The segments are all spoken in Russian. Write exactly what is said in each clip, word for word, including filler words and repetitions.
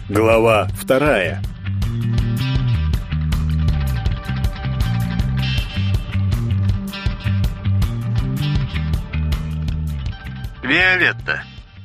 Глава вторая. Виолетта.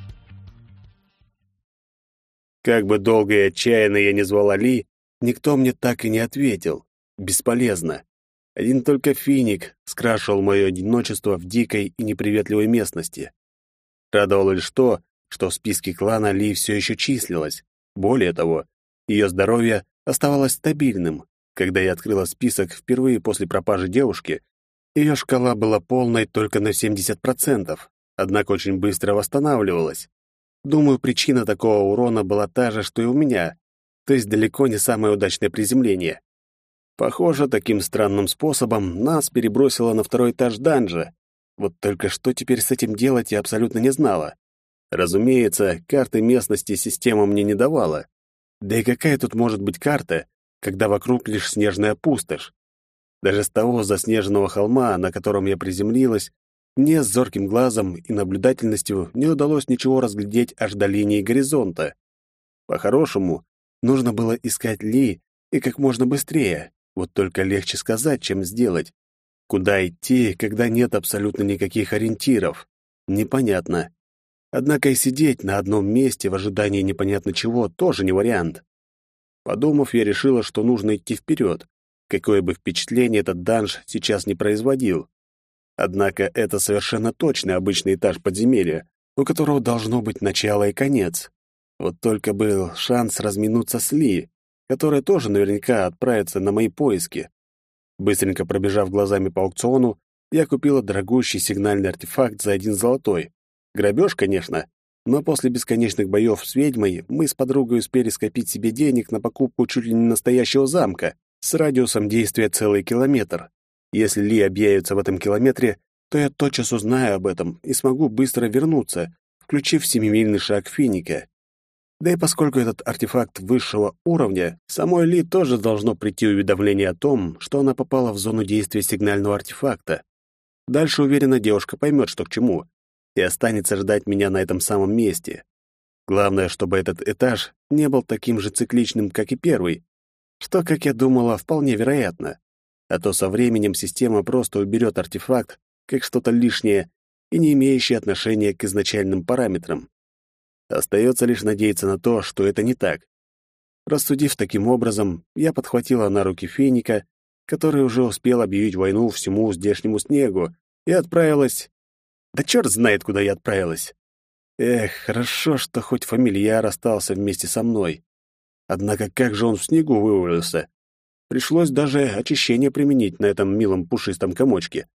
Как бы долго и отчаянно я не звала Ли, никто мне так и не ответил. Бесполезно. Один только финик скрашивал мое одиночество в дикой и неприветливой местности. Радовало лишь то, что в списке клана Ли все еще числилась. Более того, ее здоровье оставалось стабильным. Когда я открыла список впервые после пропажи девушки, ее шкала была полной только на семьдесят процентов, однако очень быстро восстанавливалась. Думаю, причина такого урона была та же, что и у меня, то есть далеко не самое удачное приземление. Похоже, таким странным способом нас перебросило на второй этаж данжа. Вот только что теперь с этим делать я абсолютно не знала. Разумеется, карты местности система мне не давала. Да и какая тут может быть карта, когда вокруг лишь снежная пустошь? Даже с того заснеженного холма, на котором я приземлилась, мне с зорким глазом и наблюдательностью не удалось ничего разглядеть аж до линии горизонта. По-хорошему, нужно было искать Ли и как можно быстрее, вот только легче сказать, чем сделать. Куда идти, когда нет абсолютно никаких ориентиров? Непонятно. Однако и сидеть на одном месте в ожидании непонятно чего тоже не вариант. Подумав, я решила, что нужно идти вперед, какое бы впечатление этот данж сейчас не производил. Однако это совершенно точно обычный этаж подземелья, у которого должно быть начало и конец. Вот только был шанс разминуться с Ли, которая тоже наверняка отправится на мои поиски. Быстренько пробежав глазами по аукциону, я купила дорогущий сигнальный артефакт за один золотой. Грабеж, конечно, но после бесконечных боев с ведьмой мы с подругой успели скопить себе денег на покупку чуть ли не настоящего замка с радиусом действия целый километр. Если Ли объявится в этом километре, то я тотчас узнаю об этом и смогу быстро вернуться, включив семимильный шаг финика. Да и поскольку этот артефакт высшего уровня, самой Ли тоже должно прийти уведомление о том, что она попала в зону действия сигнального артефакта. Дальше, уверена, девушка поймет, что к чему, и останется ждать меня на этом самом месте. Главное, чтобы этот этаж не был таким же цикличным, как и первый, что, как я думала, вполне вероятно. А то со временем система просто уберет артефакт, как что-то лишнее и не имеющее отношения к изначальным параметрам. Остается лишь надеяться на то, что это не так. Рассудив таким образом, я подхватила на руки финика, который уже успел объявить войну всему здешнему снегу, и отправилась... Да черт знает, куда я отправилась. Эх, хорошо, что хоть фамильяр остался вместе со мной. Однако как же он в снегу вывалился? Пришлось даже очищение применить на этом милом пушистом комочке.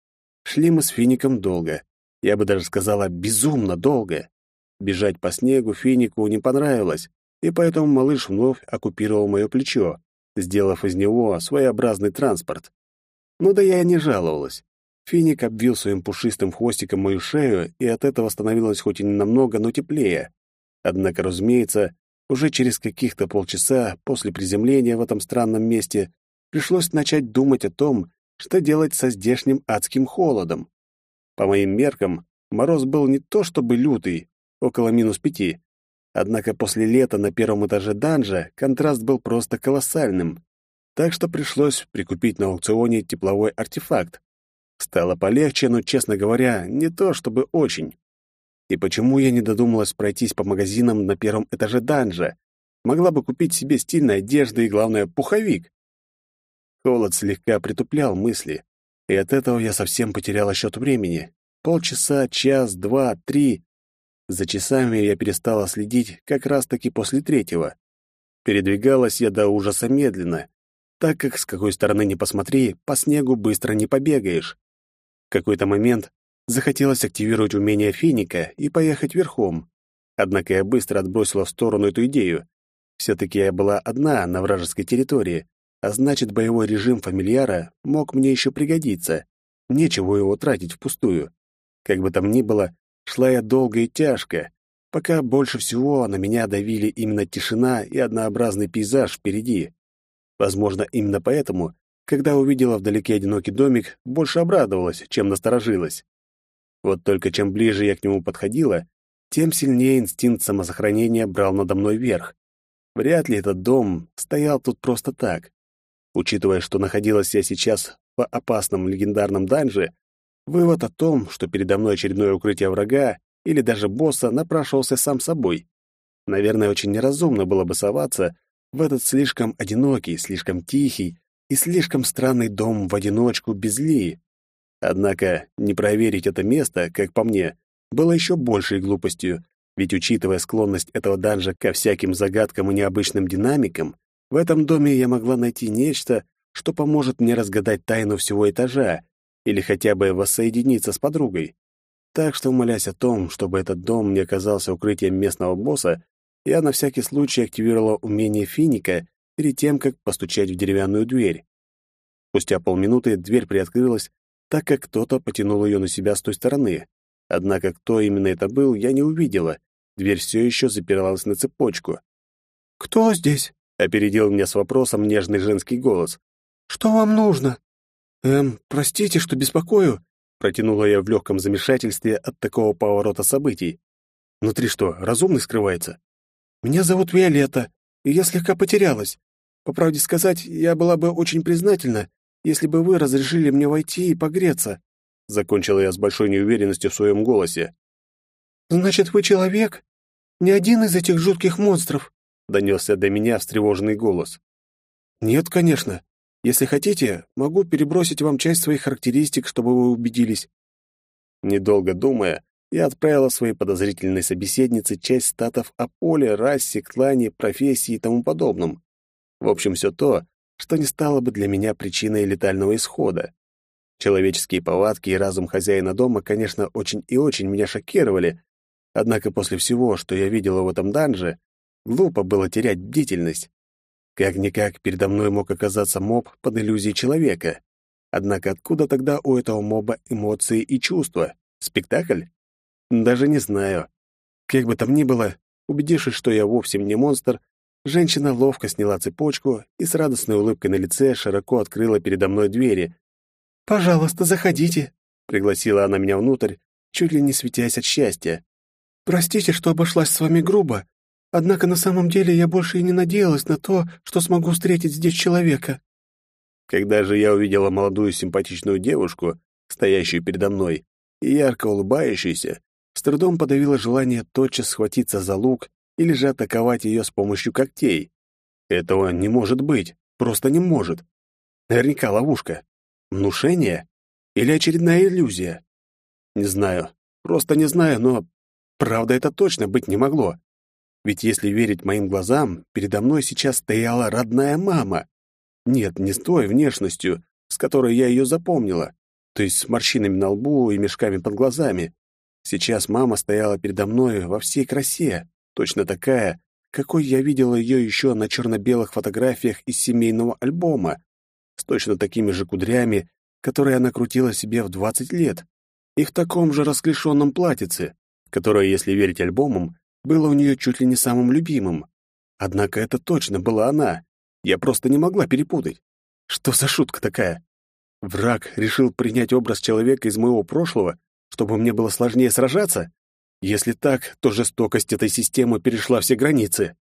Шли мы с фиником долго. Я бы даже сказала, безумно долго. Бежать по снегу финику не понравилось, и поэтому малыш вновь оккупировал мое плечо, сделав из него своеобразный транспорт. Ну да я и не жаловалась. Финик обвил своим пушистым хвостиком мою шею, и от этого становилось хоть и не намного, но теплее. Однако, разумеется, уже через каких-то полчаса после приземления в этом странном месте пришлось начать думать о том, что делать со здешним адским холодом. По моим меркам, мороз был не то чтобы лютый, около минус пяти. Однако после лета на первом этаже данжа контраст был просто колоссальным. Так что пришлось прикупить на аукционе тепловой артефакт. Стало полегче, но, честно говоря, не то чтобы очень. И почему я не додумалась пройтись по магазинам на первом этаже данжа? Могла бы купить себе стильной одежды и, главное, пуховик. Холод слегка притуплял мысли, и от этого я совсем потеряла счет времени. Полчаса, час, два, три. За часами я перестала следить как раз-таки после третьего. Передвигалась я до ужаса медленно, так как, с какой стороны ни посмотри, по снегу быстро не побегаешь. В какой-то момент захотелось активировать умение финика и поехать верхом. Однако я быстро отбросила в сторону эту идею. Все-таки я была одна на вражеской территории, а значит, боевой режим фамильяра мог мне еще пригодиться. Нечего его тратить впустую. Как бы там ни было, шла я долго и тяжко, пока больше всего на меня давили именно тишина и однообразный пейзаж впереди. Возможно, именно поэтому, когда увидела вдалеке одинокий домик, больше обрадовалась, чем насторожилась. Вот только чем ближе я к нему подходила, тем сильнее инстинкт самосохранения брал надо мной верх. Вряд ли этот дом стоял тут просто так. Учитывая, что находилась я сейчас в опасном легендарном данже, вывод о том, что передо мной очередное укрытие врага или даже босса, напрашивался сам собой. Наверное, очень неразумно было бы соваться в этот слишком одинокий, слишком тихий и слишком странный дом в одиночку без Ли. Однако не проверить это место, как по мне, было еще большей глупостью, ведь, учитывая склонность этого данжа ко всяким загадкам и необычным динамикам, в этом доме я могла найти нечто, что поможет мне разгадать тайну всего этажа или хотя бы воссоединиться с подругой. Так что, молясь о том, чтобы этот дом не оказался укрытием местного босса, я на всякий случай активировала умение финика перед тем, как постучать в деревянную дверь. Спустя полминуты дверь приоткрылась, так как кто-то потянул ее на себя с той стороны. Однако кто именно это был, я не увидела. Дверь все еще запиралась на цепочку. «Кто здесь?» — опередил меня с вопросом нежный женский голос. «Что вам нужно?» «Эм, простите, что беспокою», — протянула я в легком замешательстве от такого поворота событий. «Внутри что, разумный скрывается?» «Меня зовут Виолетта, и я слегка потерялась. По правде сказать, я была бы очень признательна, если бы вы разрешили мне войти и погреться», — закончила я с большой неуверенностью в своем голосе. «Значит, вы человек? Не один из этих жутких монстров?» — донесся до меня встревоженный голос. «Нет, конечно. Если хотите, могу перебросить вам часть своих характеристик, чтобы вы убедились». Недолго думая, я отправила своей подозрительной собеседнице часть статов о поле, расе, клане, профессии и тому подобном. В общем, все то, что не стало бы для меня причиной летального исхода. Человеческие повадки и разум хозяина дома, конечно, очень и очень меня шокировали, однако после всего, что я видела в этом данже, глупо было терять бдительность. Как-никак передо мной мог оказаться моб под иллюзией человека. Однако откуда тогда у этого моба эмоции и чувства? Спектакль? Даже не знаю. Как бы там ни было, убедившись, что я вовсе не монстр, женщина ловко сняла цепочку и с радостной улыбкой на лице широко открыла передо мной двери. «Пожалуйста, заходите», — пригласила она меня внутрь, чуть ли не светясь от счастья. «Простите, что обошлась с вами грубо, однако на самом деле я больше и не надеялась на то, что смогу встретить здесь человека». Когда же я увидела молодую симпатичную девушку, стоящую передо мной, и ярко улыбающуюся, с трудом подавила желание тотчас схватиться за лук или же атаковать ее с помощью когтей. Этого не может быть, просто не может. Наверняка ловушка. Внушение? Или очередная иллюзия? Не знаю, просто не знаю, но правда это точно быть не могло. Ведь если верить моим глазам, передо мной сейчас стояла родная мама. Нет, не с той внешностью, с которой я ее запомнила, то есть с морщинами на лбу и мешками под глазами. Сейчас мама стояла передо мной во всей красе, точно такая, какой я видела ее еще на черно-белых фотографиях из семейного альбома, с точно такими же кудрями, которые она крутила себе в двадцать лет, и в таком же расклешенном платьице, которое, если верить альбомам, было у нее чуть ли не самым любимым. Однако это точно была она. Я просто не могла перепутать. Что за шутка такая? Враг решил принять образ человека из моего прошлого, чтобы мне было сложнее сражаться? Если так, то жестокость этой системы перешла все границы.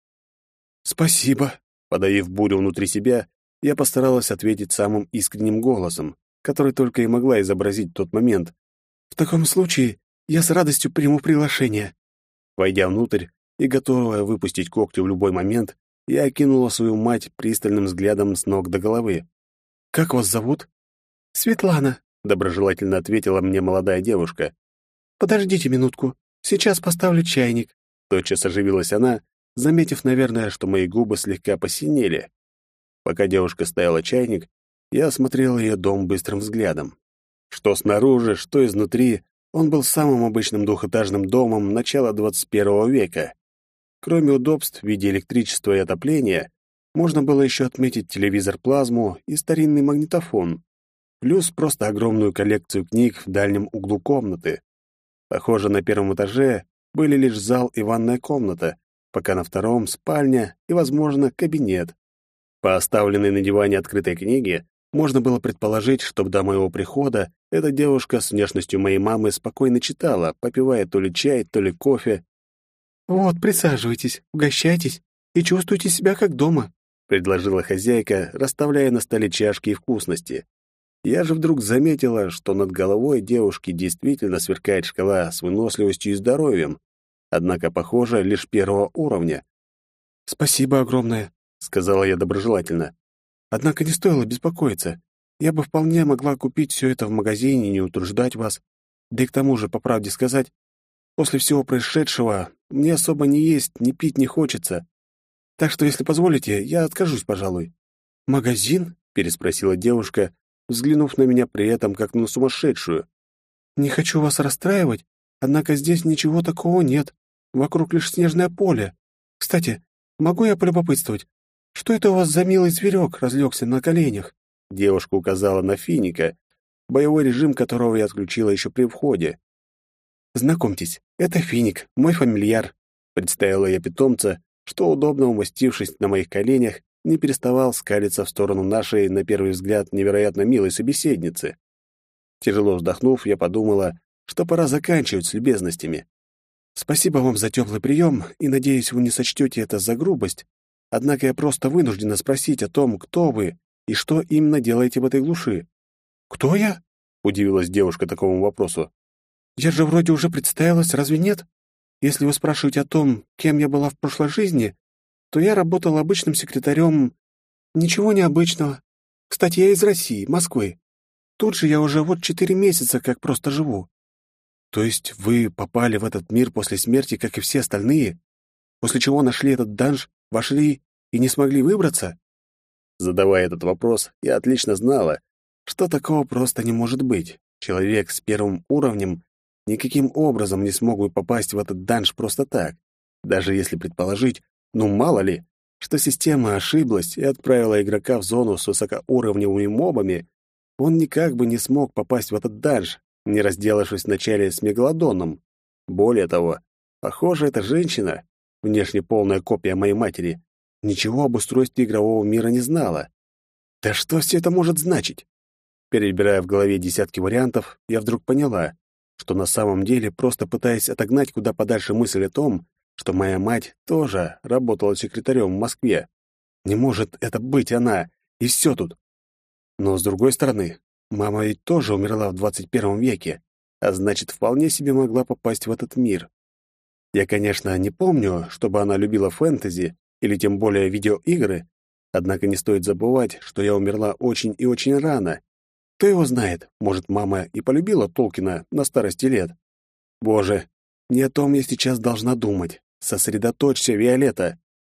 «Спасибо», — подавив бурю внутри себя, я постаралась ответить самым искренним голосом, который только и могла изобразить в тот момент. «В таком случае я с радостью приму приглашение». Войдя внутрь и готовая выпустить когти в любой момент, я окинула свою мать пристальным взглядом с ног до головы. «Как вас зовут?» «Светлана», — доброжелательно ответила мне молодая девушка. «Подождите минутку, сейчас поставлю чайник». Тотчас оживилась она, заметив, наверное, что мои губы слегка посинели. Пока девушка ставила чайник, я осмотрел ее дом быстрым взглядом. Что снаружи, что изнутри, он был самым обычным двухэтажным домом начала двадцать первого века. Кроме удобств в виде электричества и отопления, можно было еще отметить телевизор-плазму и старинный магнитофон, плюс просто огромную коллекцию книг в дальнем углу комнаты. Похоже, на первом этаже были лишь зал и ванная комната, пока на втором — спальня и, возможно, кабинет. По оставленной на диване открытой книге можно было предположить, что до моего прихода эта девушка с внешностью моей мамы спокойно читала, попивая то ли чай, то ли кофе. «Вот, присаживайтесь, угощайтесь. и чувствуйте себя как дома», — предложила хозяйка, расставляя на столе чашки и вкусности. Я же вдруг заметила, что над головой девушки действительно сверкает шкала с выносливостью и здоровьем, однако, похоже, лишь первого уровня. «Спасибо огромное», — сказала я доброжелательно. «Однако не стоило беспокоиться. Я бы вполне могла купить все это в магазине и не утруждать вас. Да и к тому же, по правде сказать, после всего происшедшего мне особо ни есть, ни пить не хочется. Так что, если позволите, я откажусь, пожалуй». «Магазин?» — переспросила девушка, взглянув на меня при этом как на сумасшедшую. «Не хочу вас расстраивать, однако здесь ничего такого нет. Вокруг лишь снежное поле. Кстати, могу я полюбопытствовать, что это у вас за милый зверек разлегся на коленях?» Девушка указала на финика, боевой режим которого я отключила еще при входе. «Знакомьтесь, это финик, мой фамильяр», — представила я питомца, что, удобно умостившись на моих коленях, не переставал скалиться в сторону нашей, на первый взгляд, невероятно милой собеседницы. Тяжело вздохнув, я подумала, что пора заканчивать с любезностями. «Спасибо вам за теплый прием, и, надеюсь, вы не сочтете это за грубость. Однако я просто вынуждена спросить о том, кто вы и что именно делаете в этой глуши». «Кто я?» — удивилась девушка такому вопросу. «Я же вроде уже представилась, разве нет? Если вы спрашиваете о том, кем я была в прошлой жизни, то я работала обычным секретарем. Ничего необычного. Кстати, я из России, Москвы. Тут же я уже вот четыре месяца как просто живу». «То есть вы попали в этот мир после смерти, как и все остальные? После чего нашли этот данж, вошли и не смогли выбраться?» Задавая этот вопрос, я отлично знала, что такого просто не может быть. Человек с первым уровнем никаким образом не смог бы попасть в этот данж просто так. Даже если предположить, ну мало ли, что система ошиблась и отправила игрока в зону с высокоуровневыми мобами, он никак бы не смог попасть в этот данж, не разделавшись вначале с мегалодоном. Более того, похоже, эта женщина, внешне полная копия моей матери, ничего об устройстве игрового мира не знала. Да что все это может значить? Перебирая в голове десятки вариантов, я вдруг поняла, что на самом деле просто пытаясь отогнать куда подальше мысль о том, что моя мать тоже работала секретарем в Москве. Не может это быть она, и все тут. Но, с другой стороны, мама ведь тоже умерла в двадцать первом веке, а значит, вполне себе могла попасть в этот мир. Я, конечно, не помню, чтобы она любила фэнтези или тем более видеоигры, однако не стоит забывать, что я умерла очень и очень рано. Кто его знает, может, мама и полюбила Толкина на старости лет. Боже, не о том я сейчас должна думать. Сосредоточься, Виолетта.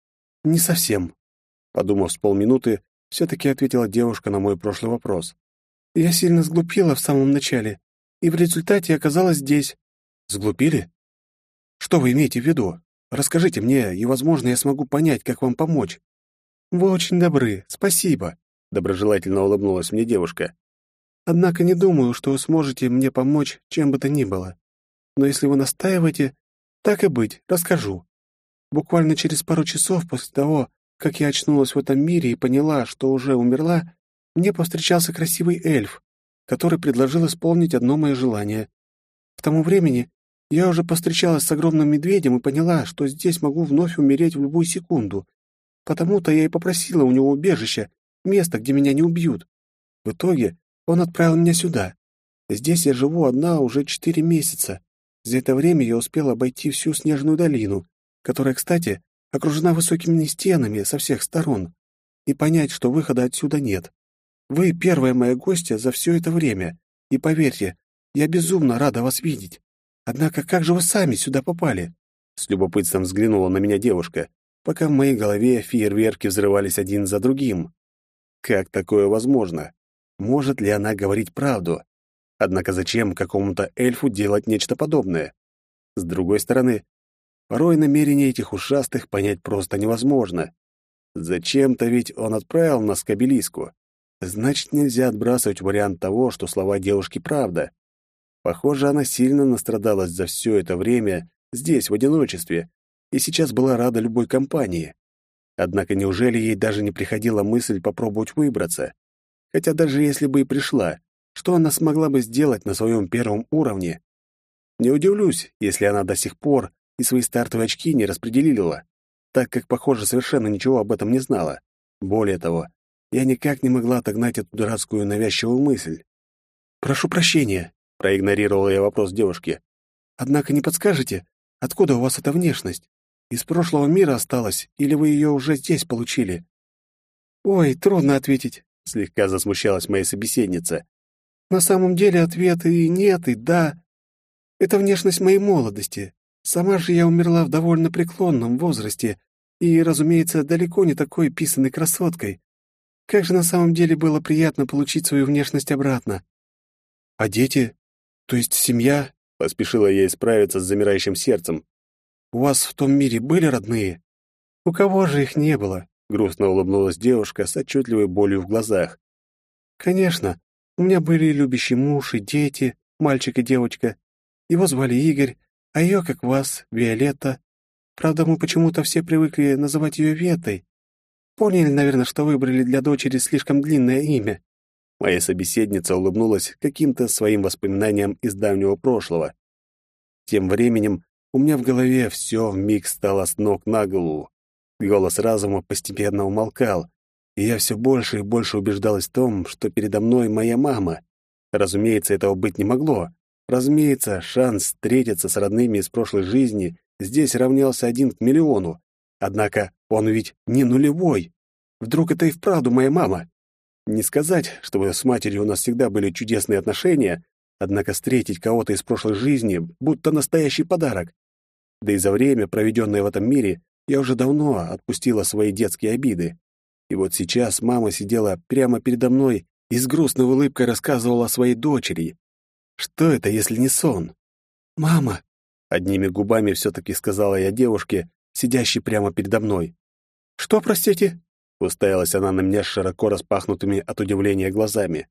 Не совсем. Подумав с полминуты, все-таки ответила девушка на мой прошлый вопрос. Я сильно сглупила в самом начале, и в результате оказалась здесь. Сглупили? Что вы имеете в виду? Расскажите мне, и, возможно, я смогу понять, как вам помочь. Вы очень добры, спасибо, доброжелательно улыбнулась мне девушка. Однако не думаю, что вы сможете мне помочь чем бы то ни было. Но если вы настаиваете, так и быть, расскажу. Буквально через пару часов после того, как я очнулась в этом мире и поняла, что уже умерла, мне повстречался красивый эльф, который предложил исполнить одно мое желание. К тому времени я уже повстречалась с огромным медведем и поняла, что здесь могу вновь умереть в любую секунду. Потому-то я и попросила у него убежища, место, где меня не убьют. В итоге он отправил меня сюда. Здесь я живу одна уже четыре месяца. За это время я успела обойти всю Снежную долину, которая, кстати, окружена высокими стенами со всех сторон, и понять, что выхода отсюда нет. Вы первая моя гостья за все это время, и поверьте, я безумно рада вас видеть. Однако как же вы сами сюда попали?» С любопытством взглянула на меня девушка, пока в моей голове фейерверки взрывались один за другим. Как такое возможно? Может ли она говорить правду? Однако зачем какому-то эльфу делать нечто подобное? С другой стороны, порой намерения этих ушастых понять просто невозможно. Зачем-то ведь он отправил нас к обелиску. Значит, нельзя отбрасывать вариант того, что слова девушки правда. Похоже, она сильно настрадалась за все это время здесь, в одиночестве, и сейчас была рада любой компании. Однако неужели ей даже не приходила мысль попробовать выбраться? Хотя даже если бы и пришла, что она смогла бы сделать на своем первом уровне? Не удивлюсь, если она до сих пор и свои стартовые очки не распределила. так как, похоже, совершенно ничего об этом не знала. Более того, я никак не могла отогнать эту дурацкую навязчивую мысль. «Прошу прощения», — проигнорировала я вопрос девушки. «Однако не подскажете, откуда у вас эта внешность? Из прошлого мира осталась, или вы ее уже здесь получили?» «Ой, трудно ответить», — слегка засмущалась моя собеседница. «На самом деле ответ и нет, и да. Это внешность моей молодости. Сама же я умерла в довольно преклонном возрасте и, разумеется, далеко не такой писаной красоткой. Как же на самом деле было приятно получить свою внешность обратно. А дети? То есть семья?» — поспешила я исправиться с замирающим сердцем. «У вас в том мире были родные?» «У кого же их не было?» — грустно улыбнулась девушка с отчетливой болью в глазах. «Конечно, у меня были любящий муж и дети, мальчик и девочка. Его звали Игорь, а ее, как вас, Виолетта. Правда, мы почему-то все привыкли называть ее Ветой. Поняли, наверное, что выбрали для дочери слишком длинное имя». Моя собеседница улыбнулась каким-то своим воспоминаниям из давнего прошлого. Тем временем у меня в голове все вмиг стало с ног на голову. Голос разума постепенно умолкал, и я все больше и больше убеждалась в том, что передо мной моя мама. Разумеется, этого быть не могло. Разумеется, шанс встретиться с родными из прошлой жизни здесь равнялся один к миллиону. Однако он ведь не нулевой. Вдруг это и вправду моя мама? Не сказать, чтобы с матерью у нас всегда были чудесные отношения, однако встретить кого-то из прошлой жизни будто настоящий подарок. Да и за время, проведенное в этом мире, я уже давно отпустила свои детские обиды. И вот сейчас мама сидела прямо передо мной и с грустной улыбкой рассказывала о своей дочери. Что это, если не сон? «Мама!» — одними губами все-таки сказала я девушке, сидящей прямо передо мной. «Что, простите?» — уставилась она на меня с широко распахнутыми от удивления глазами.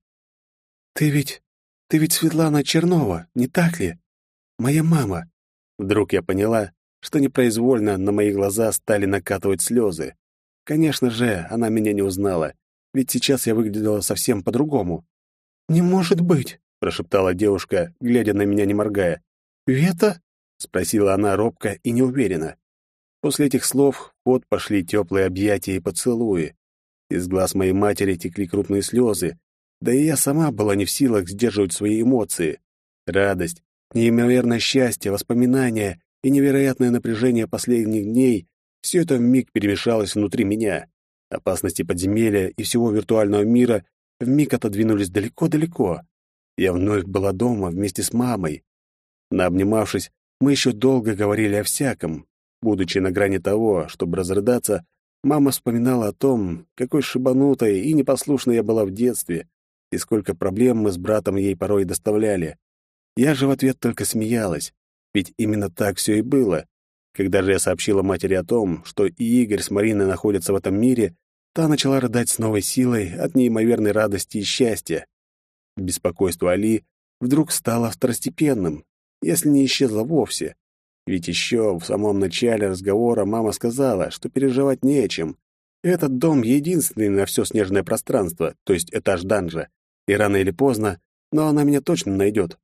«Ты ведь... ты ведь Светлана Чернова, не так ли? Моя мама!» Вдруг я поняла, что непроизвольно на мои глаза стали накатывать слезы. Конечно же, она меня не узнала, ведь сейчас я выглядела совсем по-другому. «Не может быть!» — прошептала девушка, глядя на меня не моргая. «Вета?» — спросила она робко и неуверенно. После этих слов в ход пошли теплые объятия и поцелуи. Из глаз моей матери текли крупные слезы, да и я сама была не в силах сдерживать свои эмоции. Радость, неимоверное счастье, воспоминания и невероятное напряжение последних дней — все это вмиг перемешалось внутри меня. Опасности подземелья и всего виртуального мира вмиг отодвинулись далеко-далеко. Я вновь была дома вместе с мамой. Наобнимавшись, мы еще долго говорили о всяком. Будучи на грани того, чтобы разрыдаться, мама вспоминала о том, какой шибанутой и непослушной я была в детстве, и сколько проблем мы с братом ей порой доставляли. Я же в ответ только смеялась, ведь именно так все и было. Когда же я сообщила матери о том, что и Игорь с Мариной находятся в этом мире, та начала рыдать с новой силой от неимоверной радости и счастья. Беспокойство Али вдруг стало второстепенным, если не исчезло вовсе. Ведь еще в самом начале разговора мама сказала, что переживать не о чем. Этот дом единственный на все снежное пространство, то есть этаж данжа, и рано или поздно, но она меня точно найдет.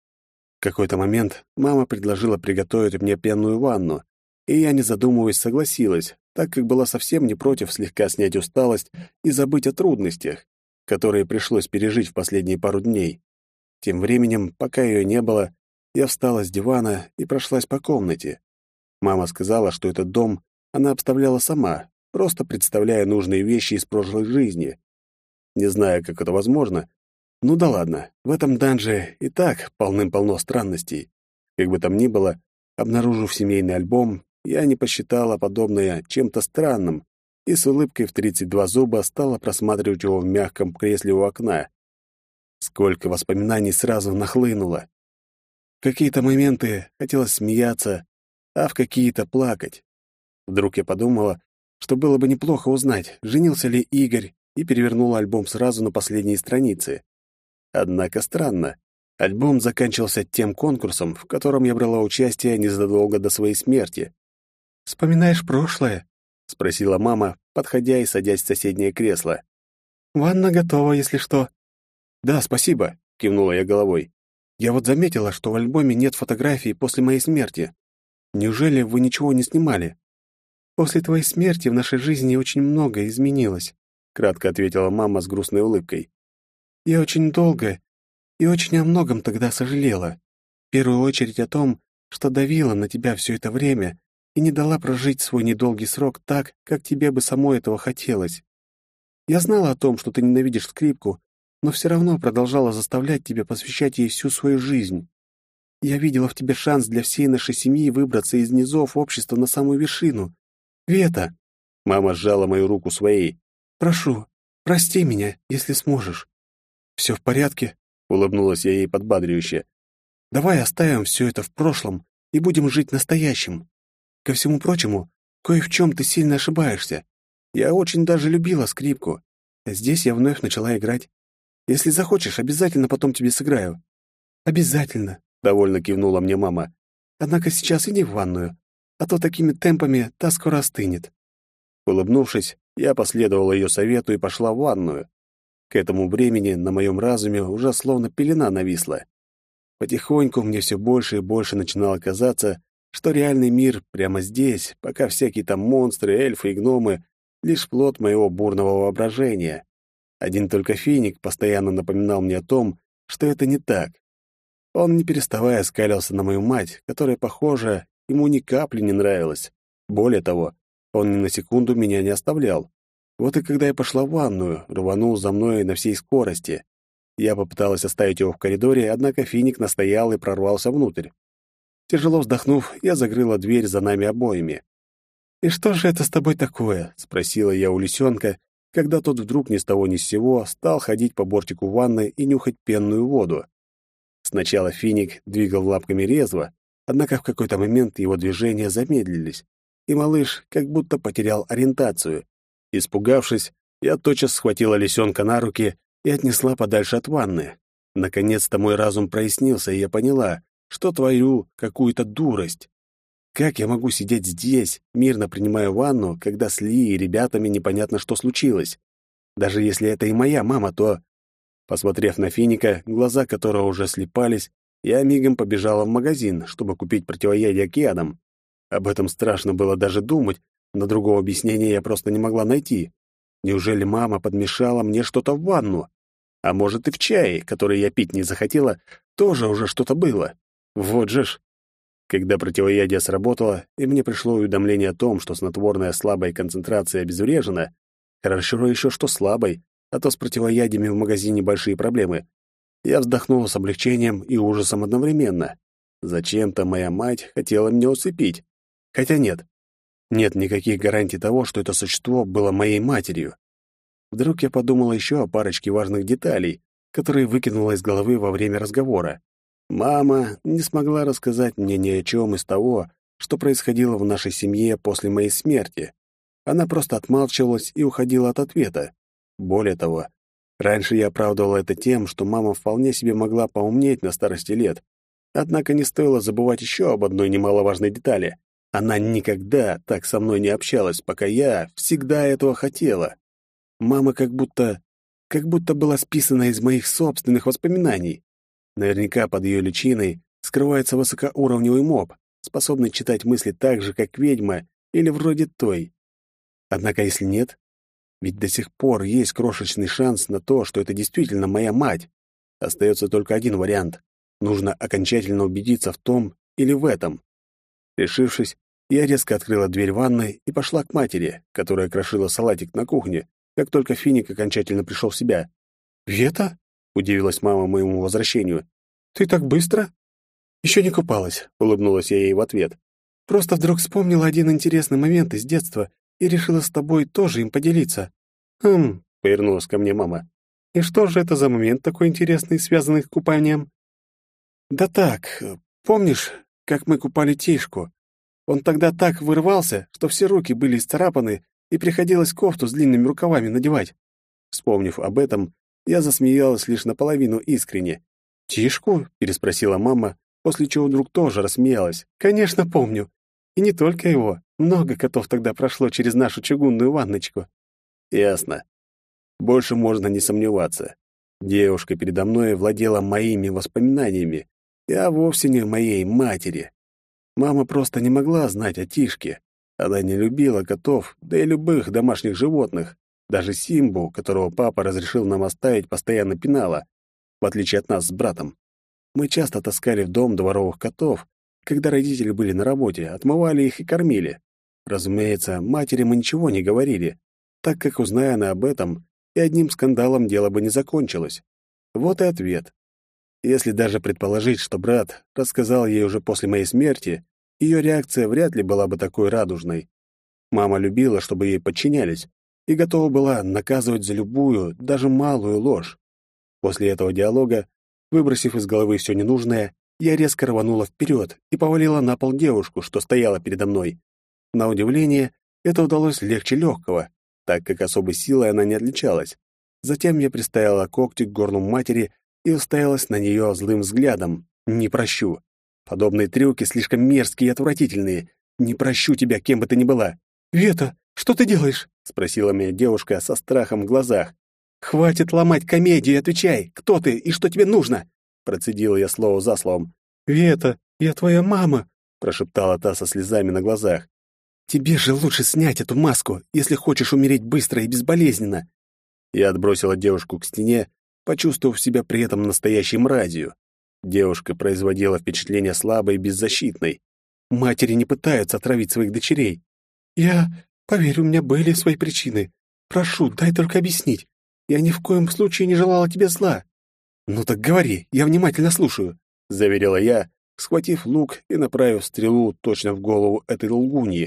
В какой-то момент мама предложила приготовить мне пенную ванну, и я, не задумываясь, согласилась, так как была совсем не против слегка снять усталость и забыть о трудностях, которые пришлось пережить в последние пару дней. Тем временем, пока ее не было, я встала с дивана и прошлась по комнате. Мама сказала, что этот дом она обставляла сама, просто представляя нужные вещи из прошлой жизни. Не знаю, как это возможно. Ну да ладно, в этом данже и так полным-полно странностей. Как бы там ни было, обнаружив семейный альбом, я не посчитала подобное чем-то странным и с улыбкой в тридцать два зуба стала просматривать его в мягком кресле у окна. Сколько воспоминаний сразу нахлынуло. В какие-то моменты хотелось смеяться, а в какие-то плакать. Вдруг я подумала, что было бы неплохо узнать, женился ли Игорь, и перевернула альбом сразу на последние страницы. Однако странно. Альбом заканчивался тем конкурсом, в котором я брала участие незадолго до своей смерти. «Вспоминаешь прошлое?» — спросила мама, подходя и садясь в соседнее кресло. «Ванна готова, если что». «Да, спасибо», — кивнула я головой. «Я вот заметила, что в альбоме нет фотографий после моей смерти. Неужели вы ничего не снимали?» «После твоей смерти в нашей жизни очень многое изменилось», — кратко ответила мама с грустной улыбкой. «Я очень долго и очень о многом тогда сожалела. В первую очередь о том, что давила на тебя все это время и не дала прожить свой недолгий срок так, как тебе бы самой этого хотелось. Я знала о том, что ты ненавидишь скрипку, но все равно продолжала заставлять тебя посвящать ей всю свою жизнь. Я видела в тебе шанс для всей нашей семьи выбраться из низов общества на самую вершину. Вета!» Мама сжала мою руку своей. «Прошу, прости меня, если сможешь». «Все в порядке?» — улыбнулась я ей подбадривающе. «Давай оставим все это в прошлом и будем жить настоящим. Ко всему прочему, кое в чем ты сильно ошибаешься. Я очень даже любила скрипку. Здесь я вновь начала играть. Если захочешь, обязательно потом тебе сыграю». «Обязательно», — довольно кивнула мне мама. «Однако сейчас иди в ванную, а то такими темпами та скоро остынет». Улыбнувшись, я последовала ее совету и пошла в ванную. К этому времени на моем разуме уже словно пелена нависла. Потихоньку мне все больше и больше начинало казаться, что реальный мир прямо здесь, пока всякие там монстры, эльфы и гномы — лишь плод моего бурного воображения. Один только финик постоянно напоминал мне о том, что это не так. Он, не переставая, скалился на мою мать, которая, похоже, ему ни капли не нравилась. Более того, он ни на секунду меня не оставлял. Вот и когда я пошла в ванную, рванул за мной на всей скорости. Я попыталась оставить его в коридоре, однако финик настоял и прорвался внутрь. Тяжело вздохнув, я закрыла дверь за нами обоими. «И что же это с тобой такое?» — спросила я у лисенка, когда тот вдруг ни с того ни с сего стал ходить по бортику ванны и нюхать пенную воду. Сначала финик двигал лапками резво, однако в какой-то момент его движения замедлились, и малыш как будто потерял ориентацию. Испугавшись, я тотчас схватила лисенка на руки и отнесла подальше от ванны. Наконец-то мой разум прояснился, и я поняла, что творю какую-то дурость. Как я могу сидеть здесь, мирно принимая ванну, когда с Ли и ребятами непонятно, что случилось? Даже если это и моя мама, то... Посмотрев на финика, глаза которого уже слепались, я мигом побежала в магазин, чтобы купить противоядие к ядам. Об этом страшно было даже думать, но другого объяснения я просто не могла найти. Неужели мама подмешала мне что-то в ванну? А может, и в чае, который я пить не захотела, тоже уже что-то было? Вот же ж! Когда противоядие сработало, и мне пришло уведомление о том, что снотворная слабой концентрации обезврежена, хорошо еще что слабой, а то с противоядиями в магазине большие проблемы, я вздохнул с облегчением и ужасом одновременно. Зачем-то моя мать хотела меня усыпить. Хотя нет, нет никаких гарантий того, что это существо было моей матерью. Вдруг я подумала еще о парочке важных деталей, которые выкинула из головы во время разговора. Мама не смогла рассказать мне ни о чем из того, что происходило в нашей семье после моей смерти. Она просто отмалчивалась и уходила от ответа. Более того, раньше я оправдывала это тем, что мама вполне себе могла поумнеть на старости лет. Однако не стоило забывать еще об одной немаловажной детали. Она никогда так со мной не общалась, пока я всегда этого хотела. Мама как будто... как будто была списана из моих собственных воспоминаний. Наверняка под ее личиной скрывается высокоуровневый моб, способный читать мысли так же, как ведьма или вроде той. Однако если нет, ведь до сих пор есть крошечный шанс на то, что это действительно моя мать. Остается только один вариант. Нужно окончательно убедиться в том или в этом. Решившись, я резко открыла дверь ванной и пошла к матери, которая крошила салатик на кухне, как только финик окончательно пришел в себя. «Вета?» — удивилась мама моему возвращению. «Ты так быстро?» «Еще не купалась», — улыбнулась я ей в ответ. «Просто вдруг вспомнила один интересный момент из детства и решила с тобой тоже им поделиться». «Хм», — повернулась ко мне мама. «И что же это за момент такой интересный, связанный с купанием?» «Да так, помнишь, как мы купали Тишку? Он тогда так вырвался, что все руки были исцарапаны, и приходилось кофту с длинными рукавами надевать». Вспомнив об этом, я засмеялась лишь наполовину искренне. «Тишку?» — переспросила мама, после чего вдруг тоже рассмеялась. «Конечно, помню. И не только его. Много котов тогда прошло через нашу чугунную ванночку». «Ясно. Больше можно не сомневаться. Девушка передо мной владела моими воспоминаниями, а вовсе не моей матери. Мама просто не могла знать о Тишке. Она не любила котов, да и любых домашних животных. Даже Симбу, которого папа разрешил нам оставить, постоянно пинала, в отличие от нас с братом. Мы часто таскали в дом дворовых котов, когда родители были на работе, отмывали их и кормили. Разумеется, матери мы ничего не говорили, так как, узная она об этом, и одним скандалом дело бы не закончилось. Вот и ответ. Если даже предположить, что брат рассказал ей уже после моей смерти, ее реакция вряд ли была бы такой радужной. Мама любила, чтобы ей подчинялись, и готова была наказывать за любую, даже малую ложь. После этого диалога, выбросив из головы все ненужное, я резко рванула вперед и повалила на пол девушку, что стояла передо мной. На удивление, это удалось легче легкого, так как особой силой она не отличалась. Затем я приставила когти к горлу матери и уставилась на нее злым взглядом. «Не прощу. Подобные трюки слишком мерзкие и отвратительные. Не прощу тебя, кем бы ты ни была». «Вета, что ты делаешь?» — спросила меня девушка со страхом в глазах. «Хватит ломать комедию и отвечай, кто ты и что тебе нужно?» Процедила я слово за словом. «Вета, я твоя мама», — прошептала та со слезами на глазах. «Тебе же лучше снять эту маску, если хочешь умереть быстро и безболезненно». Я отбросила девушку к стене, почувствовав себя при этом настоящей мразью. Девушка производила впечатление слабой и беззащитной. Матери не пытаются отравить своих дочерей. «Я... Поверь, у меня были свои причины. Прошу, дай только объяснить. Я ни в коем случае не желала тебе зла». «Ну так говори, я внимательно слушаю», — заверила я, схватив лук и направив стрелу точно в голову этой лгуньи.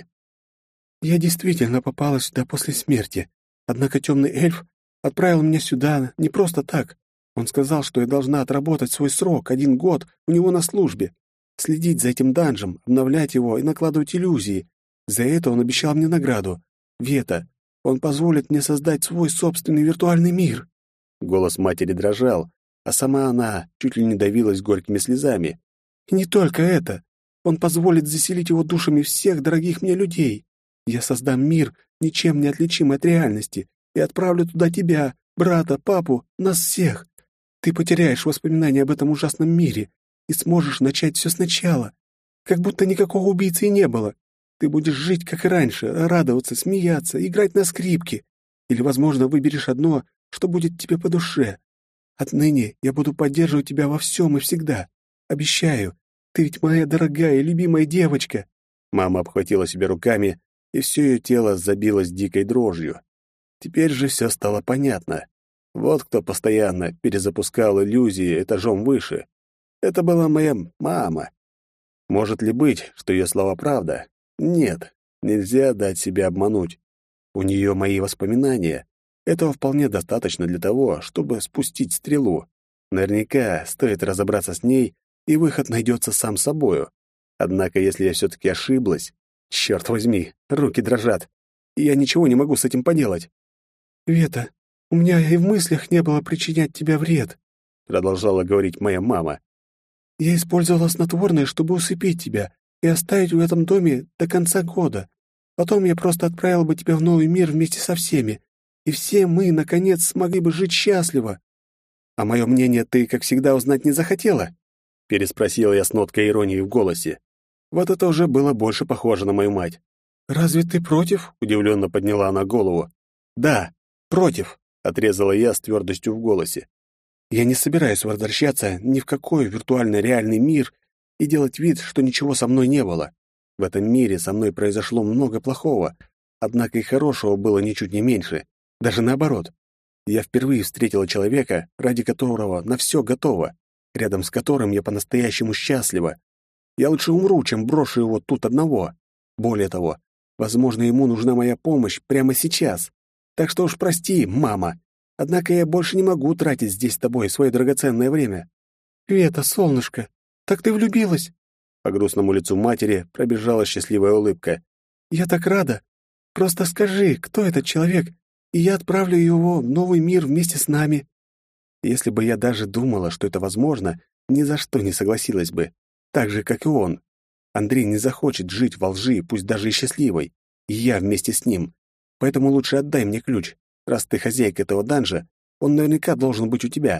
«Я действительно попала сюда после смерти, однако темный эльф отправил меня сюда не просто так. Он сказал, что я должна отработать свой срок, один год, у него на службе, следить за этим данжем, обновлять его и накладывать иллюзии. За это он обещал мне награду. Вета, он позволит мне создать свой собственный виртуальный мир». Голос матери дрожал, а сама она чуть ли не давилась горькими слезами. «И не только это. Он позволит заселить его душами всех дорогих мне людей. Я создам мир, ничем не отличимый от реальности, и отправлю туда тебя, брата, папу, нас всех. Ты потеряешь воспоминания об этом ужасном мире и сможешь начать все сначала, как будто никакого убийцы и не было. Ты будешь жить, как и раньше, радоваться, смеяться, играть на скрипке. Или, возможно, выберешь одно, что будет тебе по душе. Отныне я буду поддерживать тебя во всем и всегда. Обещаю, ты ведь моя дорогая и любимая девочка». Мама обхватила себя руками, и все ее тело забилось дикой дрожью. Теперь же все стало понятно. Вот кто постоянно перезапускал иллюзии этажом выше. Это была моя мама. Может ли быть, что ее слова правда? Нет, нельзя дать себя обмануть. У нее мои воспоминания. Этого вполне достаточно для того, чтобы спустить стрелу. Наверняка стоит разобраться с ней, и выход найдется сам собою. Однако, если я все-таки ошиблась, черт возьми, руки дрожат, и я ничего не могу с этим поделать. «Вета, у меня и в мыслях не было причинять тебе вред», — продолжала говорить моя мама. «Я использовала снотворное, чтобы усыпить тебя и оставить в этом доме до конца года. Потом я просто отправила бы тебя в новый мир вместе со всеми, и все мы, наконец, смогли бы жить счастливо». «А мое мнение ты, как всегда, узнать не захотела?» — переспросила я с ноткой иронии в голосе. Вот это уже было больше похоже на мою мать. «Разве ты против?» — удивленно подняла она голову. «Да, против», — отрезала я с твердостью в голосе. «Я не собираюсь возвращаться ни в какой виртуальный реальный мир и делать вид, что ничего со мной не было. В этом мире со мной произошло много плохого, однако и хорошего было ничуть не меньше. Даже наоборот. Я впервые встретила человека, ради которого на все готово, рядом с которым я по-настоящему счастлива. Я лучше умру, чем брошу его тут одного. Более того, возможно, ему нужна моя помощь прямо сейчас. Так что уж прости, мама. Однако я больше не могу тратить здесь с тобой свое драгоценное время». «Вета, солнышко, так ты влюбилась?» По грустному лицу матери пробежала счастливая улыбка. «Я так рада. Просто скажи, кто этот человек, и я отправлю его в новый мир вместе с нами». Если бы я даже думала, что это возможно, ни за что не согласилась бы. Так же, как и он. Андрей не захочет жить во лжи, пусть даже и счастливой. И я вместе с ним. Поэтому лучше отдай мне ключ. Раз ты хозяйка этого данжа, он наверняка должен быть у тебя».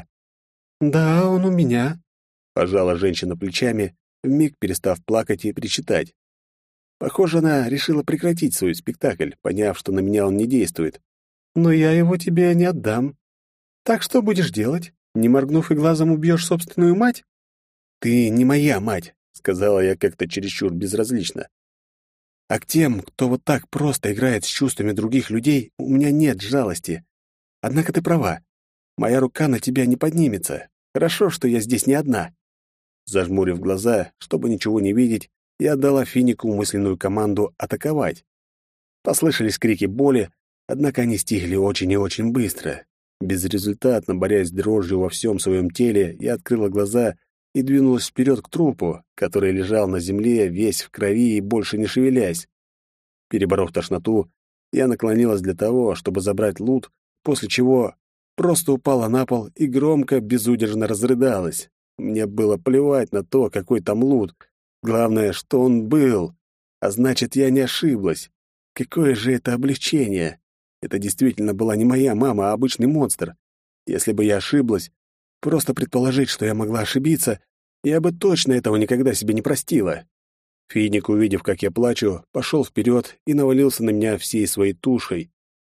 «Да, он у меня», — пожала женщина плечами, вмиг перестав плакать и причитать. Похоже, она решила прекратить свой спектакль, поняв, что на меня он не действует. «Но я его тебе не отдам. Так что будешь делать? Не моргнув и глазом убьешь собственную мать?» «Ты не моя мать», — сказала я как-то чересчур безразлично. «А к тем, кто вот так просто играет с чувствами других людей, у меня нет жалости. Однако ты права. Моя рука на тебя не поднимется. Хорошо, что я здесь не одна». Зажмурив глаза, чтобы ничего не видеть, я отдала Финику мысленную команду атаковать. Послышались крики боли, однако они стихли очень и очень быстро. Безрезультатно, борясь с дрожью во всем своем теле, я открыла глаза и двинулась вперед к трупу, который лежал на земле, весь в крови и больше не шевелясь. Переборов тошноту, я наклонилась для того, чтобы забрать лут, после чего просто упала на пол и громко, безудержно разрыдалась. Мне было плевать на то, какой там лут. Главное, что он был. А значит, я не ошиблась. Какое же это облегчение! Это действительно была не моя мама, а обычный монстр. Если бы я ошиблась, просто предположить, что я могла ошибиться, я бы точно этого никогда себе не простила. Финик, увидев, как я плачу, пошел вперед и навалился на меня всей своей тушей.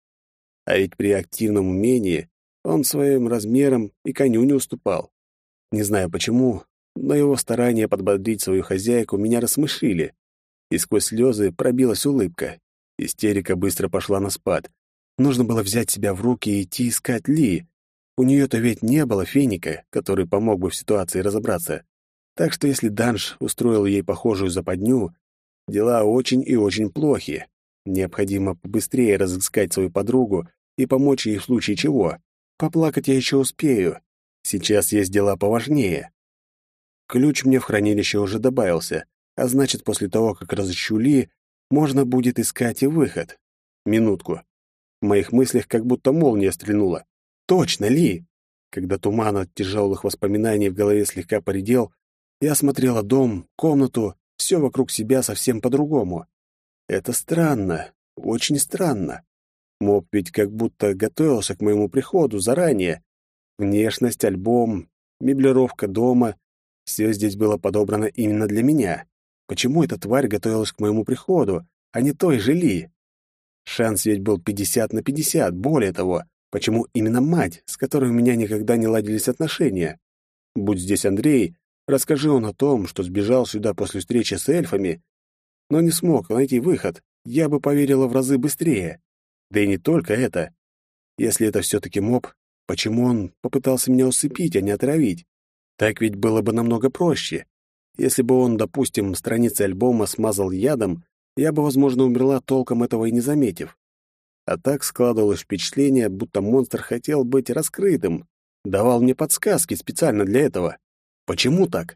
А ведь при активном умении он своим размером и коню не уступал. Не знаю почему, но его старания подбодрить свою хозяйку меня рассмешили, и сквозь слезы пробилась улыбка. Истерика быстро пошла на спад. Нужно было взять себя в руки и идти искать Ли. У нее-то ведь не было феника, который помог бы в ситуации разобраться. Так что если Данж устроил ей похожую западню, дела очень и очень плохи. Необходимо побыстрее разыскать свою подругу и помочь ей в случае чего. Поплакать я еще успею. Сейчас есть дела поважнее. Ключ мне в хранилище уже добавился, а значит, после того, как разыщу Ли, можно будет искать и выход. Минутку. В моих мыслях как будто молния стрельнула. Точно, Ли! Когда туман от тяжелых воспоминаний в голове слегка поредел, я осмотрела дом, комнату, все вокруг себя совсем по-другому. Это странно, очень странно. Моб ведь как будто готовился к моему приходу заранее. Внешность, альбом, меблировка дома — все здесь было подобрано именно для меня. Почему эта тварь готовилась к моему приходу, а не той же Ли? Шанс ведь был пятьдесят на пятьдесят, более того, почему именно мать, с которой у меня никогда не ладились отношения? Будь здесь Андрей, расскажи он о том, что сбежал сюда после встречи с эльфами, но не смог найти выход, я бы поверила в разы быстрее. Да и не только это. Если это все-таки моб, почему он попытался меня усыпить, а не отравить? Так ведь было бы намного проще. Если бы он, допустим, страницы альбома смазал ядом, я бы, возможно, умерла, толком этого и не заметив. А так складывалось впечатление, будто монстр хотел быть раскрытым, давал мне подсказки специально для этого. Почему так?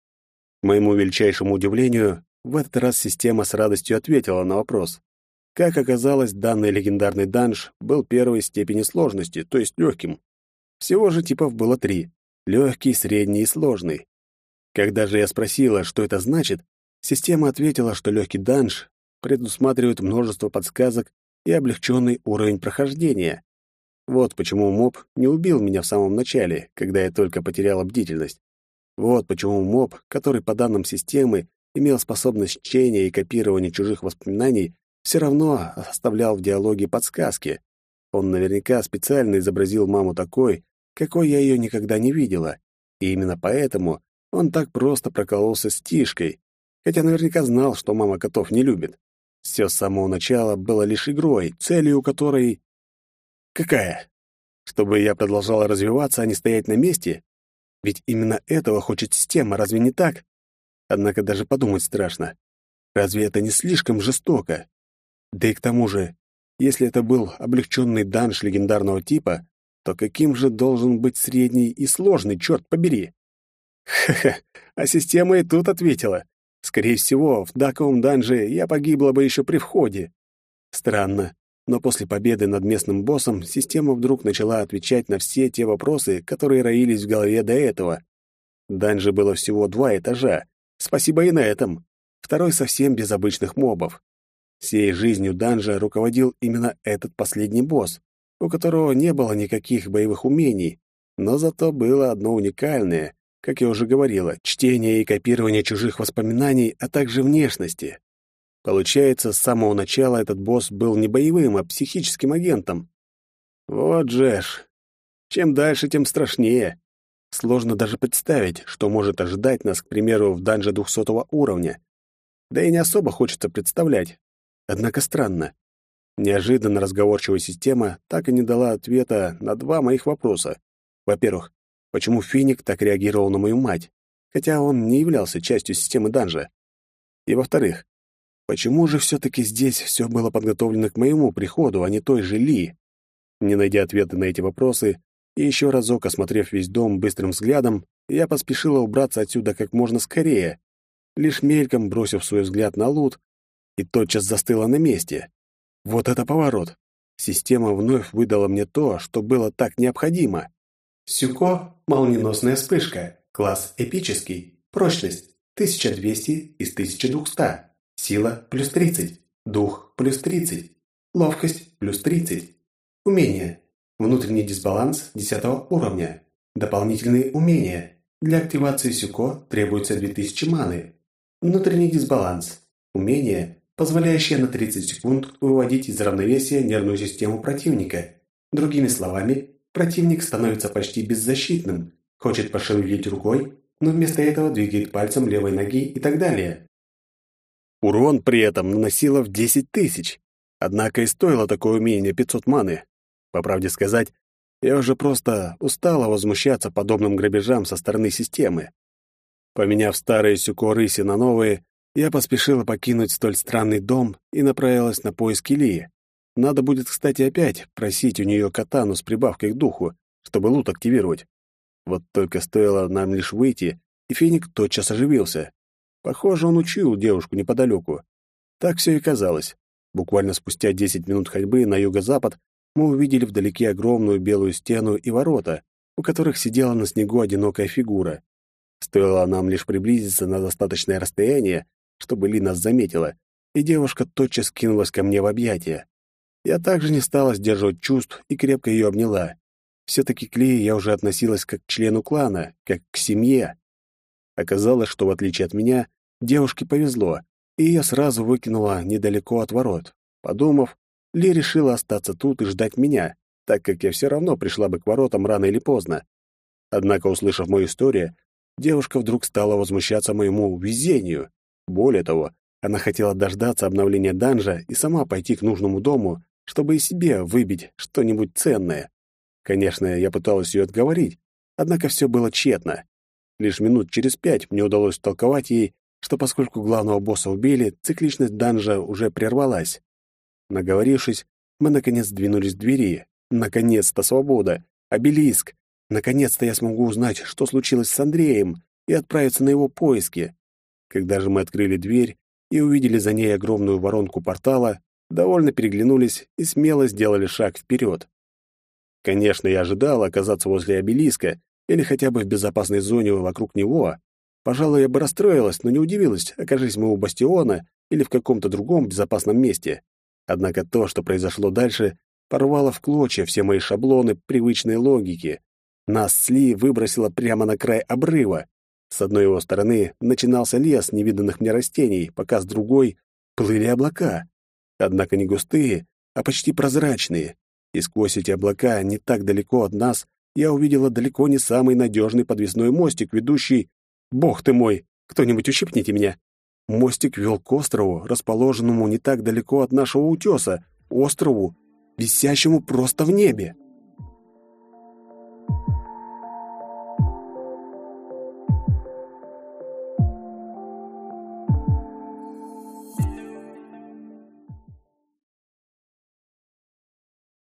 К моему величайшему удивлению, в этот раз система с радостью ответила на вопрос. Как оказалось, данный легендарный данж был первой степени сложности, то есть легким. Всего же типов было три — легкий, средний и сложный. Когда же я спросила, что это значит, система ответила, что легкий данж предусматривает множество подсказок и облегченный уровень прохождения. Вот почему моб не убил меня в самом начале, когда я только потеряла бдительность. Вот почему моб, который по данным системы имел способность чтения и копирования чужих воспоминаний, все равно оставлял в диалоге подсказки. Он наверняка специально изобразил маму такой, какой я ее никогда не видела, и именно поэтому он так просто прокололся с Тишкой, хотя наверняка знал, что мама котов не любит. Все с самого начала было лишь игрой, целью которой... Какая? Чтобы я продолжала развиваться, а не стоять на месте? Ведь именно этого хочет система, разве не так? Однако даже подумать страшно. Разве это не слишком жестоко? Да и к тому же, если это был облегченный данж легендарного типа, то каким же должен быть средний и сложный, черт побери? Ха-ха, а система и тут ответила. Скорее всего, в таковом данже я погибла бы еще при входе. Странно, но после победы над местным боссом система вдруг начала отвечать на все те вопросы, которые роились в голове до этого. В данже было всего два этажа. Спасибо и на этом. Второй совсем без обычных мобов. Всей жизнью данжа руководил именно этот последний босс, у которого не было никаких боевых умений, но зато было одно уникальное, как я уже говорила, чтение и копирование чужих воспоминаний, а также внешности. Получается, с самого начала этот босс был не боевым, а психическим агентом. Вот же ж. Чем дальше, тем страшнее. Сложно даже представить, что может ожидать нас, к примеру, в данже двухсотого уровня. Да и не особо хочется представлять. Однако странно. Неожиданно разговорчивая система так и не дала ответа на два моих вопроса. Во-первых, почему Финик так реагировал на мою мать, хотя он не являлся частью системы данжа? И во-вторых, почему же все-таки здесь все было подготовлено к моему приходу, а не той же Ли? Не найдя ответа на эти вопросы и еще разок осмотрев весь дом быстрым взглядом, я поспешила убраться отсюда как можно скорее, лишь мельком бросив свой взгляд на лут, и тотчас застыла на месте. Вот это поворот! Система вновь выдала мне то, что было так необходимо. Сюко – молниеносная вспышка. Класс эпический. Прочность – тысяча двести из тысячи двухсот. Сила – плюс тридцать. Дух – плюс тридцать. Ловкость – плюс тридцать. Умения. Внутренний дисбаланс десятого уровня. Дополнительные умения. Для активации Сюко требуется две тысячи маны. Внутренний дисбаланс. Умение, позволяющее на тридцать секунд выводить из равновесия нервную систему противника. Другими словами, противник становится почти беззащитным, хочет пошевелить рукой, но вместо этого двигает пальцем левой ноги и так далее. Урон при этом наносило в десять тысяч. Однако и стоило такое умение пятьсот маны. По правде сказать, я уже просто устала возмущаться подобным грабежам со стороны системы. Поменяв старые сюко-рыси на новые, я поспешила покинуть столь странный дом и направилась на поиски Ли. Надо будет, кстати, опять просить у нее катану с прибавкой к духу, чтобы лут активировать. Вот только стоило нам лишь выйти, и Феник тотчас оживился. Похоже, он учуял девушку неподалеку. Так все и казалось. Буквально спустя десять минут ходьбы на юго-запад мы увидели вдалеке огромную белую стену и ворота, у которых сидела на снегу одинокая фигура. Стоило нам лишь приблизиться на достаточное расстояние, чтобы Ли нас заметила, и девушка тотчас кинулась ко мне в объятия. Я также не стала сдерживать чувств и крепко ее обняла. Все-таки к Ли я уже относилась как к члену клана, как к семье. Оказалось, что, в отличие от меня, девушке повезло, и ее сразу выкинуло недалеко от ворот. Подумав, Ли решила остаться тут и ждать меня, так как я все равно пришла бы к воротам рано или поздно. Однако, услышав мою историю, девушка вдруг стала возмущаться моему везению. Более того, она хотела дождаться обновления данжа и сама пойти к нужному дому, чтобы и себе выбить что-нибудь ценное. Конечно, я пыталась ее отговорить, однако все было тщетно. Лишь минут через пять мне удалось толковать ей, что поскольку главного босса убили, цикличность данжа уже прервалась. Наговорившись, мы наконец двинулись к двери. Наконец-то свобода! Обелиск! Наконец-то я смогу узнать, что случилось с Андреем, и отправиться на его поиски. Когда же мы открыли дверь и увидели за ней огромную воронку портала, довольно переглянулись и смело сделали шаг вперед. Конечно, я ожидал оказаться возле обелиска или хотя бы в безопасной зоне вокруг него. Пожалуй, я бы расстроилась, но не удивилась, окажись мы у бастиона или в каком-то другом безопасном месте. Однако то, что произошло дальше, порвало в клочья все мои шаблоны привычной логики. Нас с Ли выбросило прямо на край обрыва. С одной его стороны начинался лес невиданных мне растений, пока с другой плыли облака. Однако не густые, а почти прозрачные. И сквозь эти облака, не так далеко от нас, я увидела далеко не самый надежный подвесной мостик, ведущий... Бог ты мой! Кто-нибудь ущипните меня! Мостик вел к острову, расположенному не так далеко от нашего утеса, острову, висящему просто в небе.